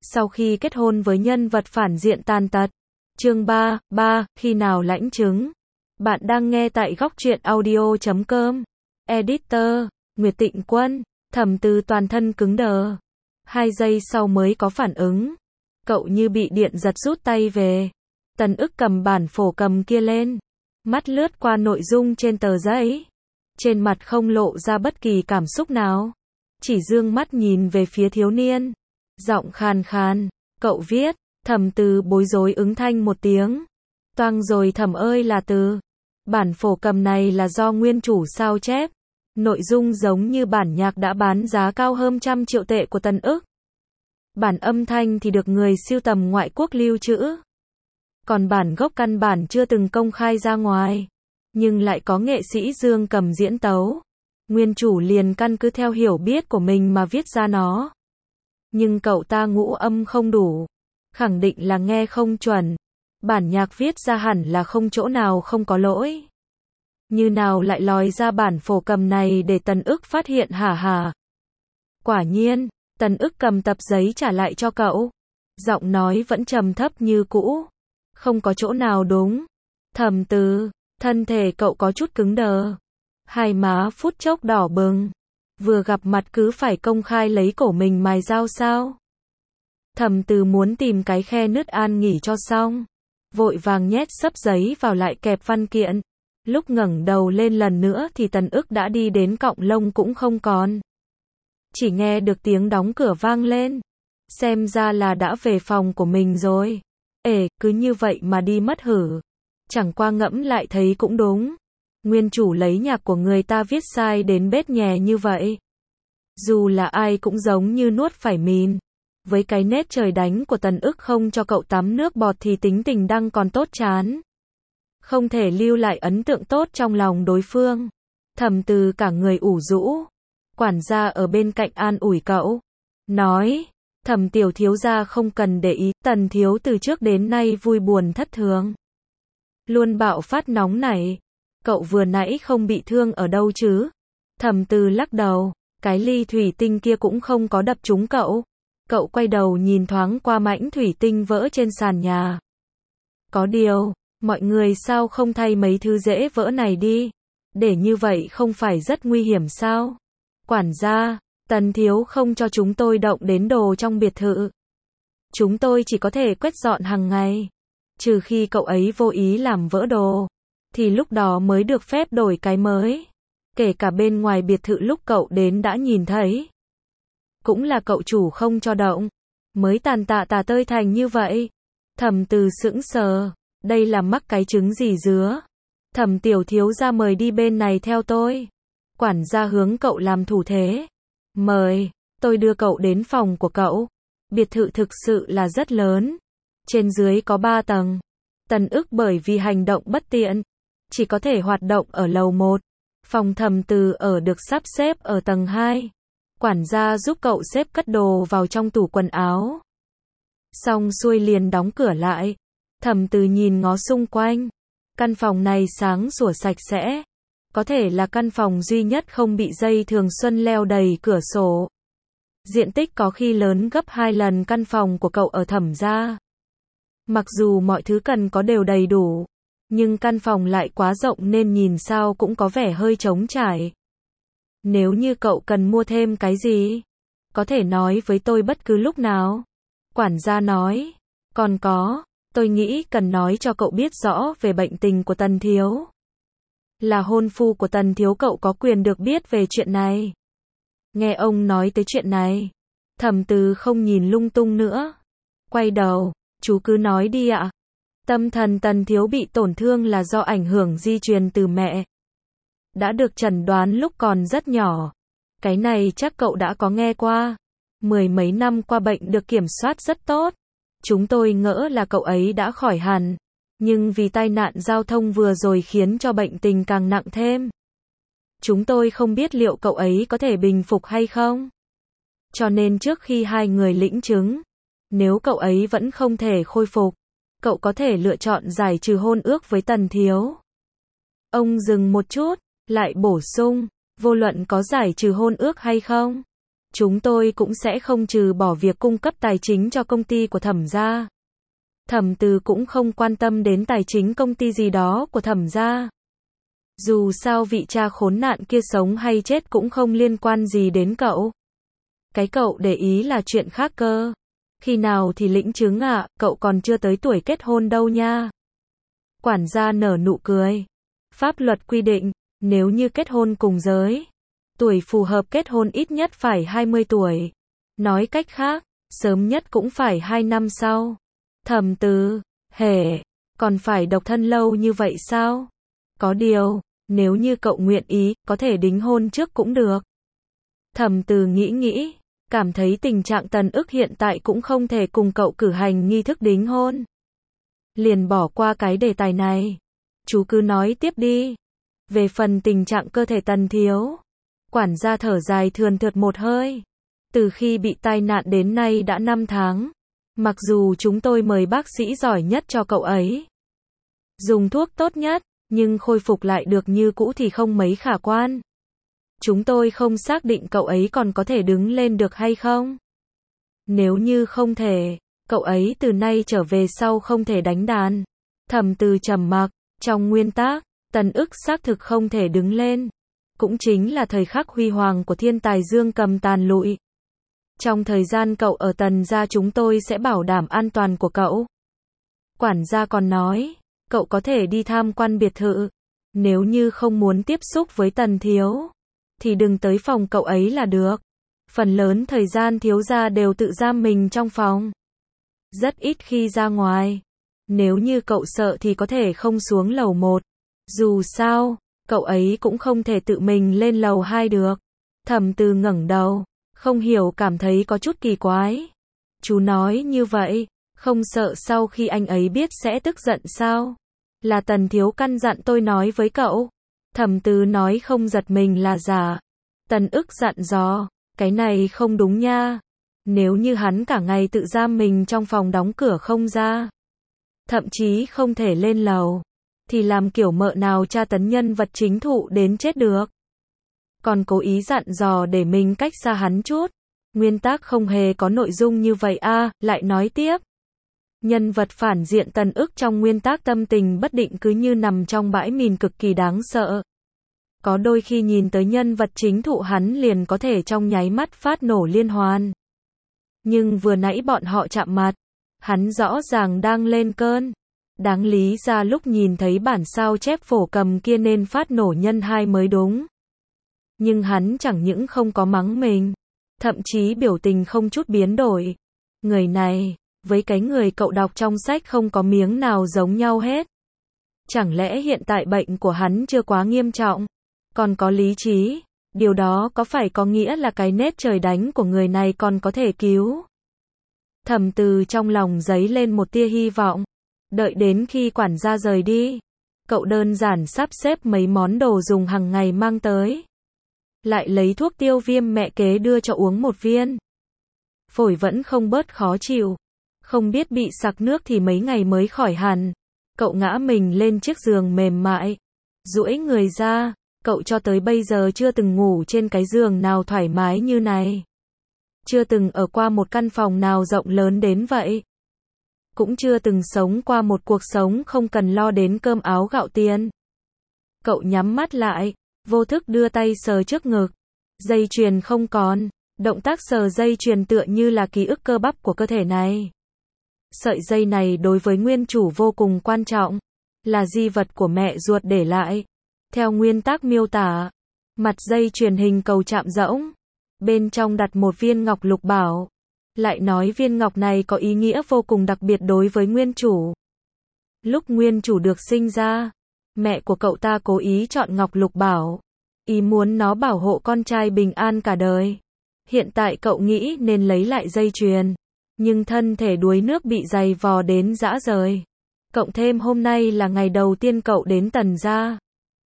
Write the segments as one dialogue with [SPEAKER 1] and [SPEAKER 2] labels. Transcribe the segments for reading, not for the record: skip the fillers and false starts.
[SPEAKER 1] sau khi kết hôn với nhân vật phản diện tàn tật. Chương 3, khi nào lãnh chứng. Bạn đang nghe tại góc truyện audio.com. Editor, Nguyệt Tịnh Quân. Thẩm Từ toàn thân cứng đờ. 2 giây sau mới có phản ứng. Cậu như bị điện giật rút tay về. Tần Ức cầm bản phổ cầm kia lên. Mắt lướt qua nội dung trên tờ giấy. Trên mặt không lộ ra bất kỳ cảm xúc nào. Chỉ dương mắt nhìn về phía thiếu niên. Giọng khàn khàn. Cậu viết. Thẩm Từ bối rối ứng thanh một tiếng. Toang rồi Thẩm ơi là Từ. Bản phổ cầm này là do nguyên chủ sao chép. Nội dung giống như bản nhạc đã bán giá cao hơn 100 triệu tệ của Tần Ức. Bản âm thanh thì được người sưu tầm ngoại quốc lưu trữ. Còn bản gốc căn bản chưa từng công khai ra ngoài. Nhưng lại có nghệ sĩ Dương Cầm diễn tấu. Nguyên chủ liền căn cứ theo hiểu biết của mình mà viết ra nó. Nhưng cậu ta ngũ âm không đủ. Khẳng định là nghe không chuẩn. Bản nhạc viết ra hẳn là không chỗ nào không có lỗi. Như nào lại lòi ra bản phổ cầm này để Tần Ức phát hiện hả hả. Quả nhiên, Tần Ức cầm tập giấy trả lại cho cậu. Giọng nói vẫn trầm thấp như cũ. Không có chỗ nào đúng. Thẩm Từ, thân thể cậu có chút cứng đờ. Hai má phút chốc đỏ bừng. Vừa gặp mặt cứ phải công khai lấy cổ mình mài dao sao? Thẩm Từ muốn tìm cái khe nứt an nghỉ cho xong. Vội vàng nhét xấp giấy vào lại kẹp văn kiện. Lúc ngẩng đầu lên lần nữa thì Tần Ức đã đi đến cọng lông cũng không còn. Chỉ nghe được tiếng đóng cửa vang lên. Xem ra là đã về phòng của mình rồi. Cứ như vậy mà đi mất hử. Chẳng qua ngẫm lại thấy cũng đúng. Nguyên chủ lấy nhạc của người ta viết sai đến bết nhè như vậy. Dù là ai cũng giống như nuốt phải mìn. Với cái nết trời đánh của Tần Ức không cho cậu tắm nước bọt thì tính tình đang còn tốt chán. Không thể lưu lại ấn tượng tốt trong lòng đối phương. Thẩm Từ cả người ủ rũ. Quản gia ở bên cạnh an ủi cậu. Nói, Thẩm tiểu thiếu gia không cần để ý, Tần thiếu từ trước đến nay vui buồn thất thường. Luôn bạo phát nóng nảy. Cậu vừa nãy không bị thương ở đâu chứ? Thẩm Từ lắc đầu, cái ly thủy tinh kia cũng không có đập trúng cậu. Cậu quay đầu nhìn thoáng qua mảnh thủy tinh vỡ trên sàn nhà. Có điều, mọi người sao không thay mấy thứ dễ vỡ này đi? Để như vậy không phải rất nguy hiểm sao? Quản gia, Tần thiếu không cho chúng tôi động đến đồ trong biệt thự. Chúng tôi chỉ có thể quét dọn hàng ngày. Trừ khi cậu ấy vô ý làm vỡ đồ. Thì lúc đó mới được phép đổi cái mới. Kể cả bên ngoài biệt thự lúc cậu đến đã nhìn thấy. Cũng là cậu chủ không cho động. Mới tàn tạ tơi thành như vậy. Thẩm Từ sững sờ. Đây là mắc cái trứng gì dứa. Thẩm tiểu thiếu gia mời đi bên này theo tôi. Quản gia hướng cậu làm thủ thế. Mời, tôi đưa cậu đến phòng của cậu. Biệt thự thực sự là rất lớn. Trên dưới có 3 tầng. Tần Ức bởi vì hành động bất tiện. Chỉ có thể hoạt động ở lầu 1. Phòng Thẩm Từ ở được sắp xếp ở tầng 2. Quản gia giúp cậu xếp cất đồ vào trong tủ quần áo. Xong xuôi liền đóng cửa lại. Thẩm Từ nhìn ngó xung quanh. Căn phòng này sáng sủa sạch sẽ. Có thể là căn phòng duy nhất không bị dây thường xuân leo đầy cửa sổ. Diện tích có khi lớn gấp 2 lần căn phòng của cậu ở Thẩm gia. Mặc dù mọi thứ cần có đều đầy đủ. Nhưng căn phòng lại quá rộng nên nhìn sao cũng có vẻ hơi trống trải. Nếu như cậu cần mua thêm cái gì, có thể nói với tôi bất cứ lúc nào. Quản gia nói, còn có, tôi nghĩ cần nói cho cậu biết rõ về bệnh tình của Tần thiếu. Là hôn phu của Tần thiếu cậu có quyền được biết về chuyện này. Nghe ông nói tới chuyện này, Thẩm Từ không nhìn lung tung nữa. Quay đầu, chú cứ nói đi ạ. Tâm thần Tần thiếu bị tổn thương là do ảnh hưởng di truyền từ mẹ. Đã được chẩn đoán lúc còn rất nhỏ. Cái này chắc cậu đã có nghe qua. 10 mấy năm qua bệnh được kiểm soát rất tốt. Chúng tôi ngỡ là cậu ấy đã khỏi hẳn. Nhưng vì tai nạn giao thông vừa rồi khiến cho bệnh tình càng nặng thêm. Chúng tôi không biết liệu cậu ấy có thể bình phục hay không. Cho nên trước khi hai người lĩnh chứng, nếu cậu ấy vẫn không thể khôi phục, cậu có thể lựa chọn giải trừ hôn ước với Tần thiếu. Ông dừng một chút, lại bổ sung, vô luận có giải trừ hôn ước hay không, chúng tôi cũng sẽ không trừ bỏ việc cung cấp tài chính cho công ty của Thẩm gia. Thẩm Từ cũng không quan tâm đến tài chính công ty gì đó của Thẩm gia. Dù sao vị cha khốn nạn kia sống hay chết cũng không liên quan gì đến cậu. Cái cậu để ý là chuyện khác cơ. Khi nào thì lĩnh chứng ạ, cậu còn chưa tới tuổi kết hôn đâu nha. Quản gia nở nụ cười. Pháp luật quy định, nếu như kết hôn cùng giới, tuổi phù hợp kết hôn ít nhất phải 20 tuổi. Nói cách khác, sớm nhất cũng phải 2 năm sau. Thẩm Từ, hề, còn phải độc thân lâu như vậy sao? Có điều, nếu như cậu nguyện ý, có thể đính hôn trước cũng được. Thẩm Từ nghĩ, cảm thấy tình trạng Tần Ức hiện tại cũng không thể cùng cậu cử hành nghi thức đính hôn. Liền bỏ qua cái đề tài này. Chú cứ nói tiếp đi. Về phần tình trạng cơ thể Tần thiếu, quản gia thở dài thườn thượt một hơi. Từ khi bị tai nạn đến nay đã 5 tháng. Mặc dù chúng tôi mời bác sĩ giỏi nhất cho cậu ấy, dùng thuốc tốt nhất, nhưng khôi phục lại được như cũ thì không mấy khả quan. Chúng tôi không xác định cậu ấy còn có thể đứng lên được hay không. Nếu như không thể, cậu ấy từ nay trở về sau không thể đánh đàn. Thẩm Từ trầm mặc, trong nguyên tắc, Tần Ức xác thực không thể đứng lên. Cũng chính là thời khắc huy hoàng của thiên tài Dương Cầm tàn lụi. Trong thời gian cậu ở Tần gia chúng tôi sẽ bảo đảm an toàn của cậu. Quản gia còn nói, cậu có thể đi tham quan biệt thự. Nếu như không muốn tiếp xúc với Tần thiếu, thì đừng tới phòng cậu ấy là được. Phần lớn thời gian thiếu gia đều tự giam mình trong phòng. Rất ít khi ra ngoài. Nếu như cậu sợ thì có thể không xuống lầu 1. Dù sao, cậu ấy cũng không thể tự mình lên lầu 2 được. Thẩm Từ ngẩng đầu, không hiểu cảm thấy có chút kỳ quái. Chú nói như vậy, không sợ sau khi anh ấy biết sẽ tức giận sao? Là Tần thiếu căn dặn tôi nói với cậu. Thẩm Từ nói không giật mình là giả. Tần Ức dặn dò, cái này không đúng nha. Nếu như hắn cả ngày tự giam mình trong phòng đóng cửa không ra, thậm chí không thể lên lầu, thì làm kiểu mợ nào tra tấn nhân vật chính thụ đến chết được. Còn cố ý dặn dò để mình cách xa hắn chút. Nguyên tắc không hề có nội dung như vậy a. Lại nói tiếp. Nhân vật phản diện Tần Ức trong nguyên tắc tâm tình bất định cứ như nằm trong bãi mìn cực kỳ đáng sợ. Có đôi khi nhìn tới nhân vật chính thụ hắn liền có thể trong nháy mắt phát nổ liên hoàn. Nhưng vừa nãy bọn họ chạm mặt, hắn rõ ràng đang lên cơn. Đáng lý ra lúc nhìn thấy bản sao chép phổ cầm kia nên phát nổ nhân 2 mới đúng. Nhưng hắn chẳng những không có mắng mình, thậm chí biểu tình không chút biến đổi. Người này, với cái người cậu đọc trong sách không có miếng nào giống nhau hết. Chẳng lẽ hiện tại bệnh của hắn chưa quá nghiêm trọng, còn có lý trí, điều đó có phải có nghĩa là cái nết trời đánh của người này còn có thể cứu? Thẩm Từ trong lòng dấy lên một tia hy vọng. Đợi đến khi quản gia rời đi, cậu đơn giản sắp xếp mấy món đồ dùng hàng ngày mang tới. Lại lấy thuốc tiêu viêm mẹ kế đưa cho uống một viên. Phổi vẫn không bớt khó chịu. Không biết bị sặc nước thì mấy ngày mới khỏi hẳn. Cậu ngã mình lên chiếc giường mềm mại, duỗi người ra. Cậu cho tới bây giờ chưa từng ngủ trên cái giường nào thoải mái như này. Chưa từng ở qua một căn phòng nào rộng lớn đến vậy. Cũng chưa từng sống qua một cuộc sống không cần lo đến cơm áo gạo tiền. Cậu nhắm mắt lại, vô thức đưa tay sờ trước ngực. Dây chuyền không còn. Động tác sờ dây chuyền tựa như là ký ức cơ bắp của cơ thể này. Sợi dây này đối với nguyên chủ vô cùng quan trọng. Là di vật của mẹ ruột để lại. Theo nguyên tắc miêu tả, mặt dây chuyền hình cầu chạm rỗng. Bên trong đặt một viên ngọc lục bảo. Lại nói viên ngọc này có ý nghĩa vô cùng đặc biệt đối với nguyên chủ. Lúc nguyên chủ được sinh ra, mẹ của cậu ta cố ý chọn ngọc lục bảo. Ý muốn nó bảo hộ con trai bình an cả đời. Hiện tại cậu nghĩ nên lấy lại dây chuyền. Nhưng thân thể đuối nước bị dày vò đến rã rời. Cộng thêm hôm nay là ngày đầu tiên cậu đến Tần gia.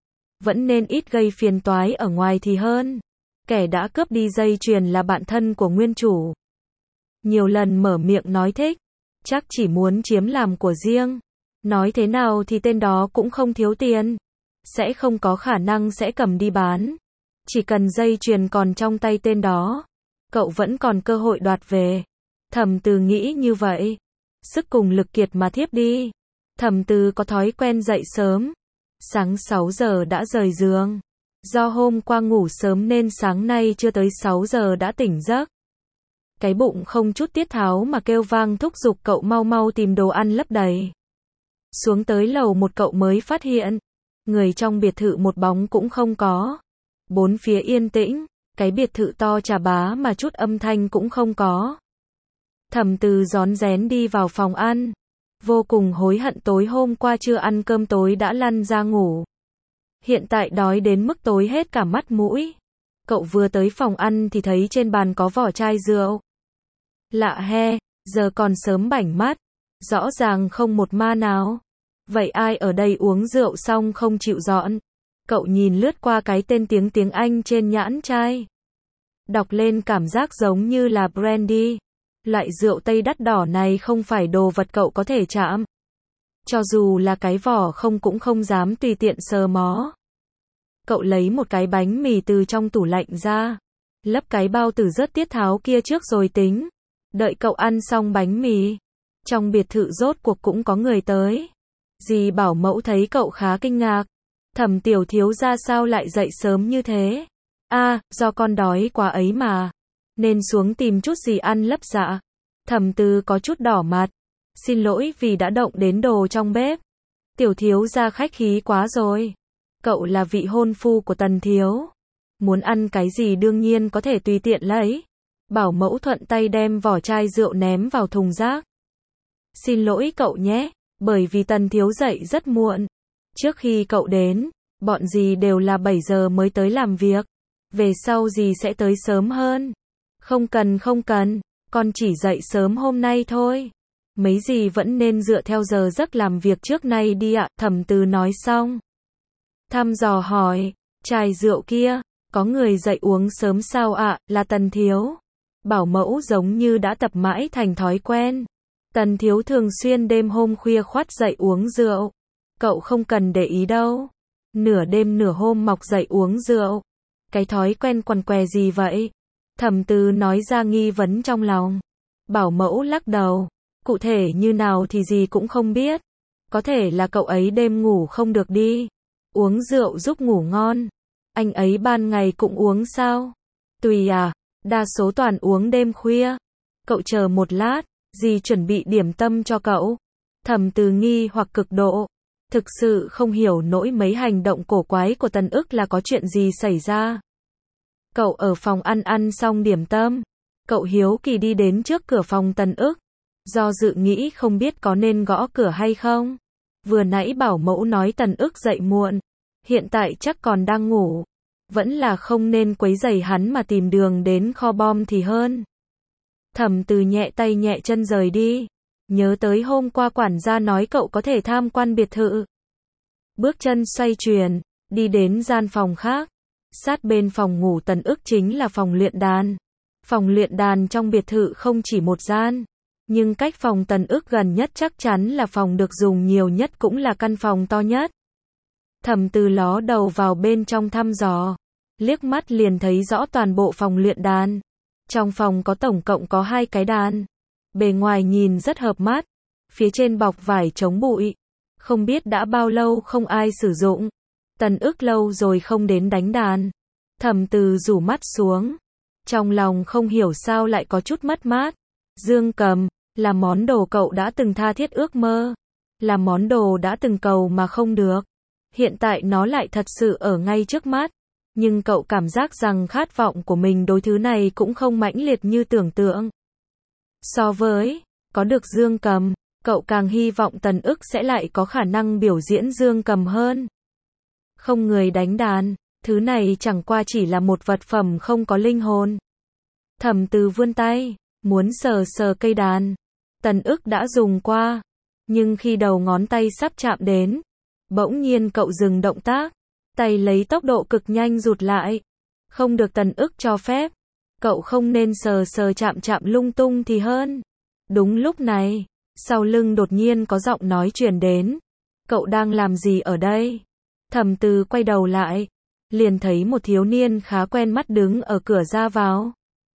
[SPEAKER 1] Vẫn nên ít gây phiền toái ở ngoài thì hơn. Kẻ đã cướp đi dây chuyền là bạn thân của nguyên chủ. Nhiều lần mở miệng nói thích. Chắc chỉ muốn chiếm làm của riêng. Nói thế nào thì tên đó cũng không thiếu tiền. Sẽ không có khả năng sẽ cầm đi bán. Chỉ cần dây chuyền còn trong tay tên đó. cậu vẫn còn cơ hội đoạt về. Thẩm Từ nghĩ như vậy. Sức cùng lực kiệt mà thiếp đi. Thẩm Từ có thói quen dậy sớm. Sáng 6 giờ đã rời giường. Do hôm qua ngủ sớm nên sáng nay chưa tới 6 giờ đã tỉnh giấc. Cái bụng không chút tiết tháo mà kêu vang thúc giục cậu mau mau tìm đồ ăn lấp đầy. Xuống tới lầu 1 cậu mới phát hiện, người trong biệt thự một bóng cũng không có. Bốn phía yên tĩnh, cái biệt thự to chà bá mà chút âm thanh cũng không có. Thẩm Từ rón rén đi vào phòng ăn, vô cùng hối hận tối hôm qua chưa ăn cơm tối đã lăn ra ngủ. Hiện tại đói đến mức tối hết cả mắt mũi. Cậu vừa tới phòng ăn thì thấy trên bàn có vỏ chai rượu. Lạ he, giờ còn sớm bảnh mắt, rõ ràng không một ma nào. Vậy ai ở đây uống rượu xong không chịu dọn? Cậu nhìn lướt qua cái tên tiếng Anh trên nhãn chai. Đọc lên cảm giác giống như là brandy. Loại rượu Tây đắt đỏ này không phải đồ vật cậu có thể chạm. Cho dù là cái vỏ không cũng không dám tùy tiện sờ mó. Cậu lấy một cái bánh mì từ trong tủ lạnh ra. Lấp cái bao tử rất tiết tháo kia trước rồi tính. Đợi cậu ăn xong bánh mì. Trong biệt thự rốt cuộc cũng có người tới. Dì bảo mẫu thấy cậu khá kinh ngạc. Thẩm tiểu thiếu gia sao lại dậy sớm như thế? Do con đói quá ấy mà. Nên xuống tìm chút gì ăn lấp dạ. Thẩm Từ có chút đỏ mặt. Xin lỗi vì đã động đến đồ trong bếp. Tiểu thiếu gia khách khí quá rồi. Cậu là vị hôn phu của Tần thiếu. Muốn ăn cái gì đương nhiên có thể tùy tiện lấy. Bảo mẫu thuận tay đem vỏ chai rượu ném vào thùng rác. Xin lỗi cậu nhé, bởi vì Tần thiếu dậy rất muộn. Trước khi cậu đến, bọn dì đều là 7 giờ mới tới làm việc. Về sau dì sẽ tới sớm hơn. Không cần, con chỉ dậy sớm hôm nay thôi. Mấy dì vẫn nên dựa theo giờ giấc làm việc trước nay đi ạ. Thẩm Từ nói xong, thăm dò hỏi, chai rượu kia, có người dậy uống sớm sao ạ? Là Tần thiếu. Bảo mẫu giống như đã tập mãi thành thói quen. Tần thiếu thường xuyên đêm hôm khuya khoắt dậy uống rượu. Cậu không cần để ý đâu. Nửa đêm nửa hôm mọc dậy uống rượu. Cái thói quen quằn què gì vậy? Thẩm Từ nói ra nghi vấn trong lòng. Bảo mẫu lắc đầu. Cụ thể như nào thì gì cũng không biết. Có thể là cậu ấy đêm ngủ không được đi. Uống rượu giúp ngủ ngon. Anh ấy ban ngày cũng uống sao? Tùy à, đa số toàn uống đêm khuya. Cậu chờ một lát, dì chuẩn bị điểm tâm cho cậu. Thẩm Từ nghi hoặc cực độ. Thực sự không hiểu nổi mấy hành động cổ quái của Tần Ức là có chuyện gì xảy ra. Cậu ở phòng ăn xong điểm tâm. Cậu hiếu kỳ đi đến trước cửa phòng Tần Ức. Do dự nghĩ không biết có nên gõ cửa hay không. Vừa nãy bảo mẫu nói Tần Ức dậy muộn. Hiện tại chắc còn đang ngủ. Vẫn là không nên quấy rầy hắn mà tìm đường đến kho bom thì hơn. Thẩm Từ nhẹ tay nhẹ chân rời đi. Nhớ tới hôm qua quản gia nói cậu có thể tham quan biệt thự. Bước chân xoay chuyển, đi đến gian phòng khác. Sát bên phòng ngủ Tần Ức chính là phòng luyện đàn. Phòng luyện đàn trong biệt thự không chỉ một gian. Nhưng cách phòng Tần Ức gần nhất chắc chắn là phòng được dùng nhiều nhất cũng là căn phòng to nhất. Thẩm Từ ló đầu vào bên trong thăm dò. Liếc mắt liền thấy rõ toàn bộ phòng luyện đàn. Trong phòng có tổng cộng có 2 cái đàn. Bề ngoài nhìn rất hợp mắt. Phía trên bọc vải chống bụi. Không biết đã bao lâu không ai sử dụng. Tần Ức lâu rồi không đến đánh đàn. Thẩm Từ rủ mắt xuống. Trong lòng không hiểu sao lại có chút mất mát. Dương cầm, là món đồ cậu đã từng tha thiết ước mơ. Là món đồ đã từng cầu mà không được. Hiện tại nó lại thật sự ở ngay trước mắt. Nhưng cậu cảm giác rằng khát vọng của mình đối thứ này cũng không mãnh liệt như tưởng tượng. So với có được dương cầm, cậu càng hy vọng Tần Ức sẽ lại có khả năng biểu diễn dương cầm hơn. Không người đánh đàn, thứ này chẳng qua chỉ là một vật phẩm không có linh hồn. Thẩm Từ vươn tay, muốn sờ sờ cây đàn. Tần Ức đã dùng qua, nhưng khi đầu ngón tay sắp chạm đến, bỗng nhiên cậu dừng động tác, tay lấy tốc độ cực nhanh rụt lại. Không được Tần Ức cho phép. Cậu không nên sờ sờ chạm chạm lung tung thì hơn. Đúng lúc này, sau lưng đột nhiên có giọng nói truyền đến. Cậu đang làm gì ở đây? Thẩm Từ quay đầu lại, liền thấy một thiếu niên khá quen mắt đứng ở cửa ra vào.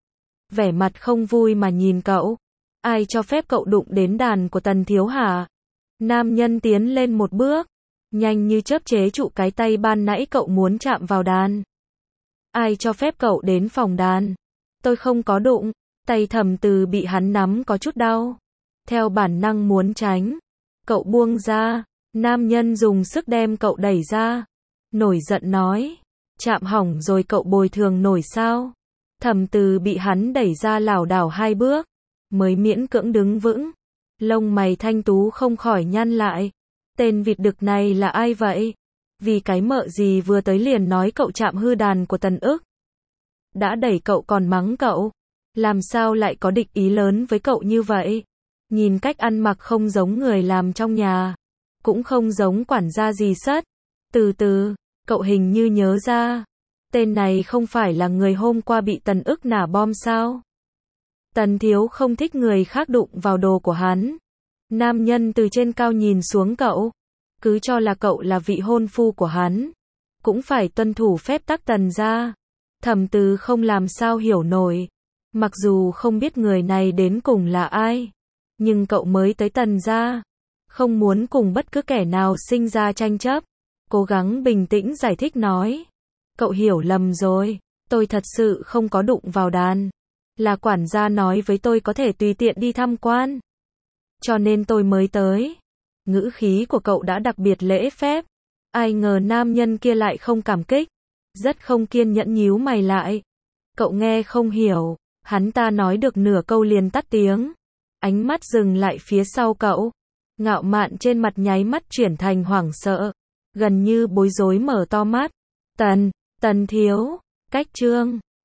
[SPEAKER 1] vẻ mặt không vui mà nhìn cậu. Ai cho phép cậu đụng đến đàn của Tần thiếu hả? Nam nhân tiến lên một bước, nhanh như chớp chế trụ cái tay ban nãy cậu muốn chạm vào đàn. Ai cho phép cậu đến phòng đàn? Tôi không có đụng. Tay Thẩm Từ bị hắn nắm có chút đau. Theo bản năng muốn tránh, cậu buông ra. Nam nhân dùng sức đem cậu đẩy ra. Nổi giận nói, chạm hỏng rồi cậu bồi thường nổi sao? Thẩm Từ bị hắn đẩy ra lảo đảo 2 bước, mới miễn cưỡng đứng vững. Lông mày thanh tú không khỏi nhăn lại. Tên vịt đực này là ai vậy? Vì cái mợ gì vừa tới liền nói cậu chạm hư đàn của Tần Ức. Đã đẩy cậu còn mắng cậu. Làm sao lại có địch ý lớn với cậu như vậy? Nhìn cách ăn mặc không giống người làm trong nhà, cũng không giống quản gia gì sất. Từ từ, cậu hình như nhớ ra. Tên này không phải là người hôm qua bị Tần Ức nả bom sao? Tần thiếu không thích người khác đụng vào đồ của hắn. Nam nhân từ trên cao nhìn xuống cậu. Cứ cho là cậu là vị hôn phu của hắn, cũng phải tuân thủ phép tắc Tần gia. Thẩm Từ không làm sao hiểu nổi. Mặc dù không biết người này đến cùng là ai, nhưng cậu mới tới Tần gia, không muốn cùng bất cứ kẻ nào sinh ra tranh chấp. Cố gắng bình tĩnh giải thích nói. Cậu hiểu lầm rồi, tôi thật sự không có đụng vào đàn. Là quản gia nói với tôi có thể tùy tiện đi tham quan, cho nên tôi mới tới. Ngữ khí của cậu đã đặc biệt lễ phép. Ai ngờ nam nhân kia lại không cảm kích, rất không kiên nhẫn nhíu mày lại. Cậu nghe không hiểu. Hắn ta nói được nửa câu liền tắt tiếng. Ánh mắt dừng lại phía sau cậu. Ngạo mạn trên mặt nháy mắt chuyển thành hoảng sợ, gần như bối rối mở to mắt. Tần thiếu, cách chương